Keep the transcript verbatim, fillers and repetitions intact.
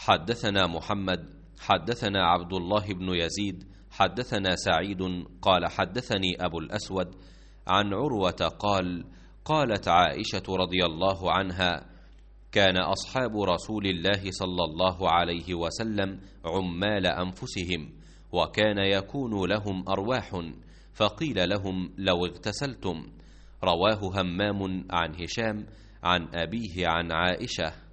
حدثنا محمد حدثنا عبد الله بن يزيد حدثنا سعيد قال حدثني أبو الأسود عن عروة قال قالت عائشة رضي الله عنها كان أصحاب رسول الله صلى الله عليه وسلم عمال أنفسهم وكان يكون لهم أرواح فقيل لهم لو اغتسلتم. رواه همام عن هشام عن أبيه عن عائشة.